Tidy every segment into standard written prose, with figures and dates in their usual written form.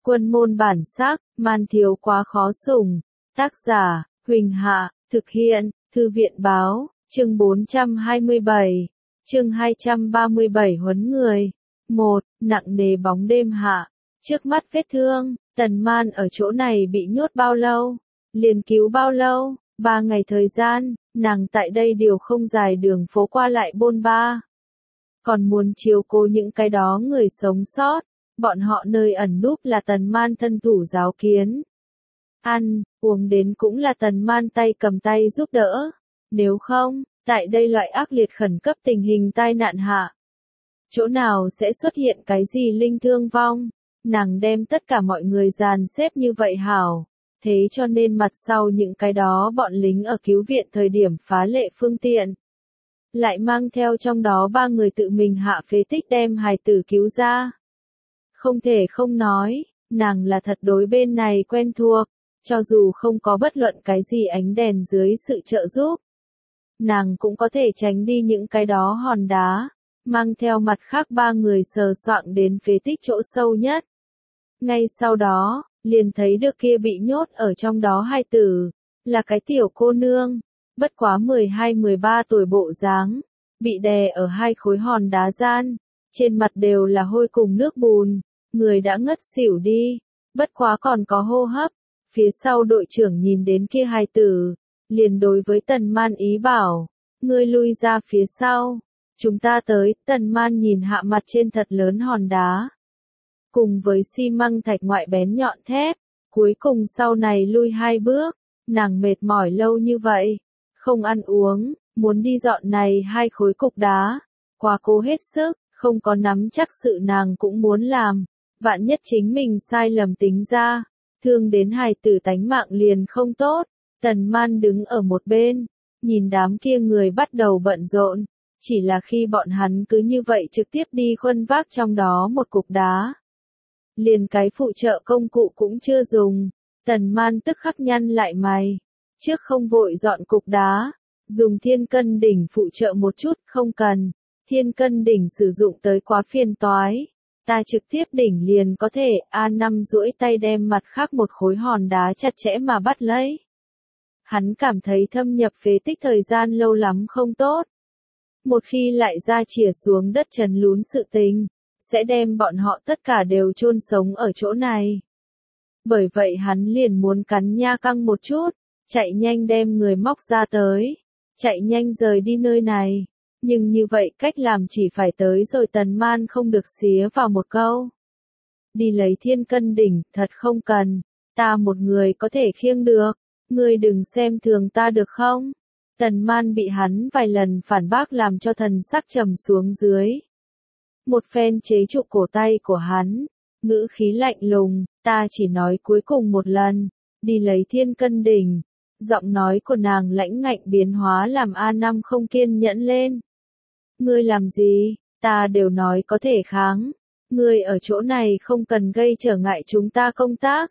Quân môn bản sắc, man thiếu quá khó sủng. Tác giả, Huỳnh Hạ, thực hiện, Thư viện báo, chương 427, chương 237 huấn người. 1. Nặng nề bóng đêm hạ, trước mắt vết thương, Tần Man ở chỗ này bị nhốt bao lâu? Liền cứu bao lâu? 3 ngày thời gian, nàng tại đây điều không dài đường phố qua lại bôn ba. Còn muốn chiếu cố những cái đó người sống sót, bọn họ nơi ẩn núp là Tần Man thân thủ giáo kiến. Ăn, uống đến cũng là Tần Man tay cầm tay giúp đỡ. Nếu không, tại đây loại ác liệt khẩn cấp tình hình tai nạn hạ, chỗ nào sẽ xuất hiện cái gì linh thương vong? Nàng đem tất cả mọi người dàn xếp như vậy hảo. Thế cho nên mặt sau những cái đó bọn lính ở cứu viện thời điểm phá lệ phương tiện. Lại mang theo trong đó 3 người tự mình hạ phế tích đem hài tử cứu ra. Không thể không nói, nàng là thật đối bên này quen thuộc, cho dù không có bất luận cái gì ánh đèn dưới sự trợ giúp. Nàng cũng có thể tránh đi những cái đó hòn đá, mang theo mặt khác 3 người sờ soạng đến phế tích chỗ sâu nhất. Ngay sau đó, liền thấy được kia bị nhốt ở trong đó hài tử, là cái tiểu cô nương, bất quá 12-13 tuổi bộ dáng, bị đè ở 2 khối hòn đá gian, trên mặt đều là hôi cùng nước bùn, người đã ngất xỉu đi, bất quá còn có hô hấp. Phía sau đội trưởng nhìn đến kia hài tử, liền đối với Tần Man ý bảo, ngươi lui ra phía sau, chúng ta tới. Tần Man nhìn hạ mặt trên thật lớn hòn đá, cùng với xi măng thạch ngoại bén nhọn thép, cuối cùng sau này lui 2 bước, nàng mệt mỏi lâu như vậy, không ăn uống, muốn đi dọn này 2 khối cục đá, quá cố hết sức, không có nắm chắc sự nàng cũng muốn làm, vạn nhất chính mình sai lầm tính ra, thương đến hài tử tánh mạng liền không tốt. Tần Man đứng ở một bên, nhìn đám kia người bắt đầu bận rộn, chỉ là khi bọn hắn cứ như vậy trực tiếp đi khuân vác trong đó một cục đá. Liền cái phụ trợ công cụ cũng chưa dùng, Tần Man tức khắc nhăn lại mày, trước không vội dọn cục đá, dùng thiên cân đỉnh phụ trợ một chút, không cần, thiên cân đỉnh sử dụng tới quá phiền toái. Ta trực tiếp đỉnh liền có thể. A5 duỗi tay đem mặt khác một khối hòn đá chặt chẽ mà bắt lấy. Hắn cảm thấy thâm nhập phế tích thời gian lâu lắm không tốt. Một khi lại ra chìa xuống đất trần lún sự tình, sẽ đem bọn họ tất cả đều chôn sống ở chỗ này. Bởi vậy hắn liền muốn cắn nha căng một chút, chạy nhanh đem người móc ra tới, chạy nhanh rời đi nơi này. Nhưng như vậy cách làm chỉ phải tới rồi Tần Man không được xía vào một câu. Đi lấy thiên cân đỉnh, thật không cần, ta một người có thể khiêng được, ngươi đừng xem thường ta được không? Tần Man bị hắn vài lần phản bác làm cho thần sắc trầm xuống dưới. Một phen chế trụ cổ tay của hắn, ngữ khí lạnh lùng, ta chỉ nói cuối cùng một lần, đi lấy thiên cân đỉnh. Giọng nói của nàng lãnh ngạnh biến hóa làm A5 không kiên nhẫn lên. Ngươi làm gì, ta đều nói có thể kháng, ngươi ở chỗ này không cần gây trở ngại chúng ta công tác.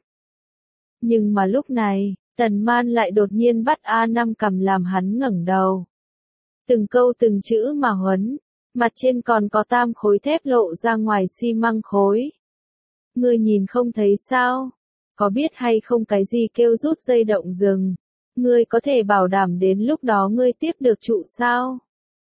Nhưng mà lúc này, Tần Man lại đột nhiên bắt A5 cầm làm hắn ngẩng đầu. Từng câu từng chữ mà huấn, mặt trên còn có 3 khối thép lộ ra ngoài xi măng khối. Ngươi nhìn không thấy sao? Có biết hay không cái gì kêu rút dây động rừng? Ngươi có thể bảo đảm đến lúc đó ngươi tiếp được trụ sao?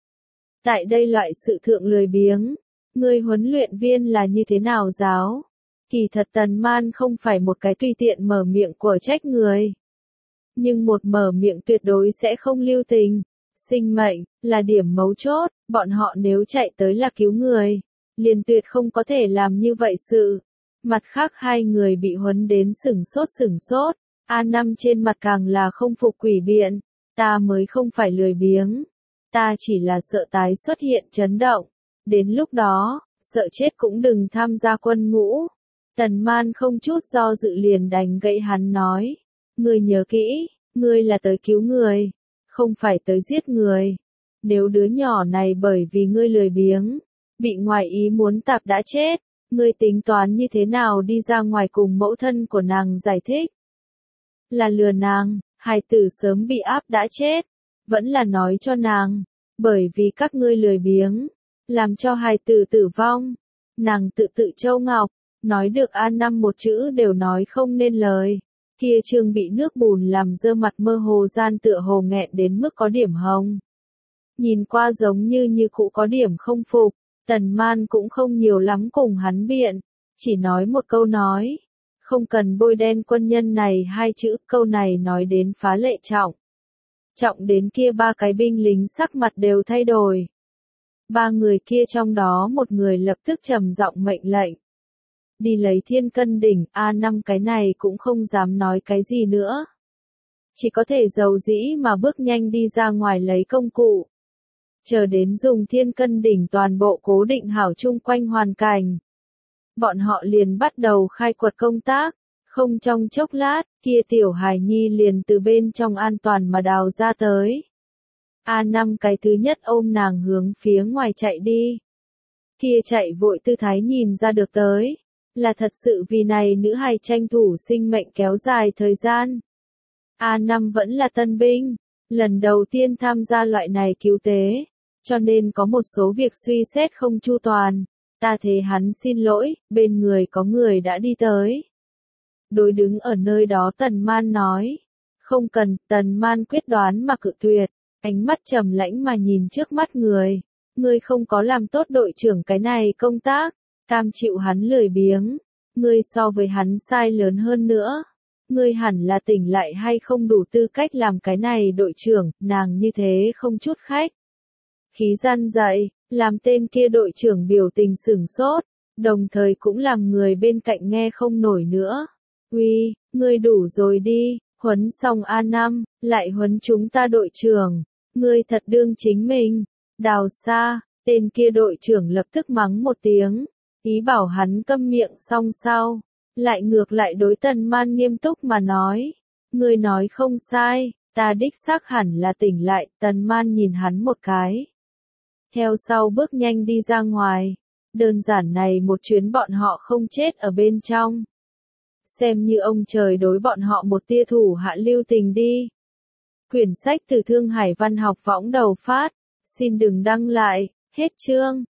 Tại đây loại sự thượng lười biếng, ngươi huấn luyện viên là như thế nào giáo? Kỳ thật Tần Man không phải một cái tùy tiện mở miệng của trách người. Nhưng một mở miệng tuyệt đối sẽ không lưu tình. Sinh mệnh, là điểm mấu chốt, bọn họ nếu chạy tới là cứu người, liền tuyệt không có thể làm như vậy sự. Mặt khác 2 người bị huấn đến sửng sốt, A5 trên mặt càng là không phục quỷ biện, ta mới không phải lười biếng. Ta chỉ là sợ tái xuất hiện chấn động. Đến lúc đó, sợ chết cũng đừng tham gia quân ngũ. Tần Man không chút do dự liền đánh gãy hắn nói. Ngươi nhớ kỹ, ngươi là tới cứu người, không phải tới giết người. Nếu đứa nhỏ này bởi vì ngươi lười biếng, bị ngoài ý muốn tạp đã chết, ngươi tính toán như thế nào đi ra ngoài cùng mẫu thân của nàng giải thích? Là lừa nàng, hài tử sớm bị áp đã chết. Vẫn là nói cho nàng, bởi vì các ngươi lười biếng, làm cho hài tử tử vong. Nàng tự châu ngọc, nói được A5 một chữ đều nói không nên lời. Kia Trương bị nước bùn làm dơ mặt mơ hồ gian tựa hồ nghẹn đến mức có điểm hồng. Nhìn qua giống như cụ có điểm không phục, Tần Man cũng không nhiều lắm cùng hắn biện, chỉ nói một câu nói. Không cần bôi đen quân nhân này hai chữ, câu này nói đến phá lệ trọng. Trọng đến kia ba cái binh lính sắc mặt đều thay đổi. Ba người kia trong đó một người lập tức trầm giọng mệnh lệnh. Đi lấy Thiên Cân đỉnh, A5 cái này cũng không dám nói cái gì nữa. Chỉ có thể dầu dĩ mà bước nhanh đi ra ngoài lấy công cụ. Chờ đến dùng Thiên Cân đỉnh toàn bộ cố định hảo chung quanh hoàn cảnh. Bọn họ liền bắt đầu khai quật công tác, không trong chốc lát, kia tiểu hài nhi liền từ bên trong an toàn mà đào ra tới. A5 cái thứ nhất ôm nàng hướng phía ngoài chạy đi. Kia chạy vội tư thái nhìn ra được tới, là thật sự vì này nữ hài tranh thủ sinh mệnh kéo dài thời gian. A5 vẫn là tân binh, lần đầu tiên tham gia loại này cứu tế, cho nên có một số việc suy xét không chu toàn. Ta thế hắn xin lỗi, bên người có người đã đi tới. Đối đứng ở nơi đó Tần Man nói. Không cần, Tần Man quyết đoán mà cự tuyệt, ánh mắt trầm lãnh mà nhìn trước mắt người. Ngươi không có làm tốt đội trưởng cái này công tác, cam chịu hắn lười biếng. Ngươi so với hắn sai lớn hơn nữa. Ngươi hẳn là tỉnh lại hay không đủ tư cách làm cái này đội trưởng, nàng như thế không chút khách khí gian dạy, làm tên kia đội trưởng biểu tình sửng sốt, đồng thời cũng làm người bên cạnh nghe không nổi nữa. Uy, ngươi đủ rồi đi, huấn xong A5, lại huấn chúng ta đội trưởng, ngươi thật đương chính mình. Đào Sa, tên kia đội trưởng lập tức mắng một tiếng, ý bảo hắn câm miệng xong sau, lại ngược lại đối Tần Man nghiêm túc mà nói, ngươi nói không sai, ta đích xác hẳn là tỉnh lại. Tần Man nhìn hắn một cái, theo sau bước nhanh đi ra ngoài. Đơn giản này một chuyến bọn họ không chết ở bên trong. Xem như ông trời đối bọn họ một tia thủ hạ lưu tình đi. Quyển sách từ Thương Hải Văn học võng đầu phát. Xin đừng đăng lại. Hết chương.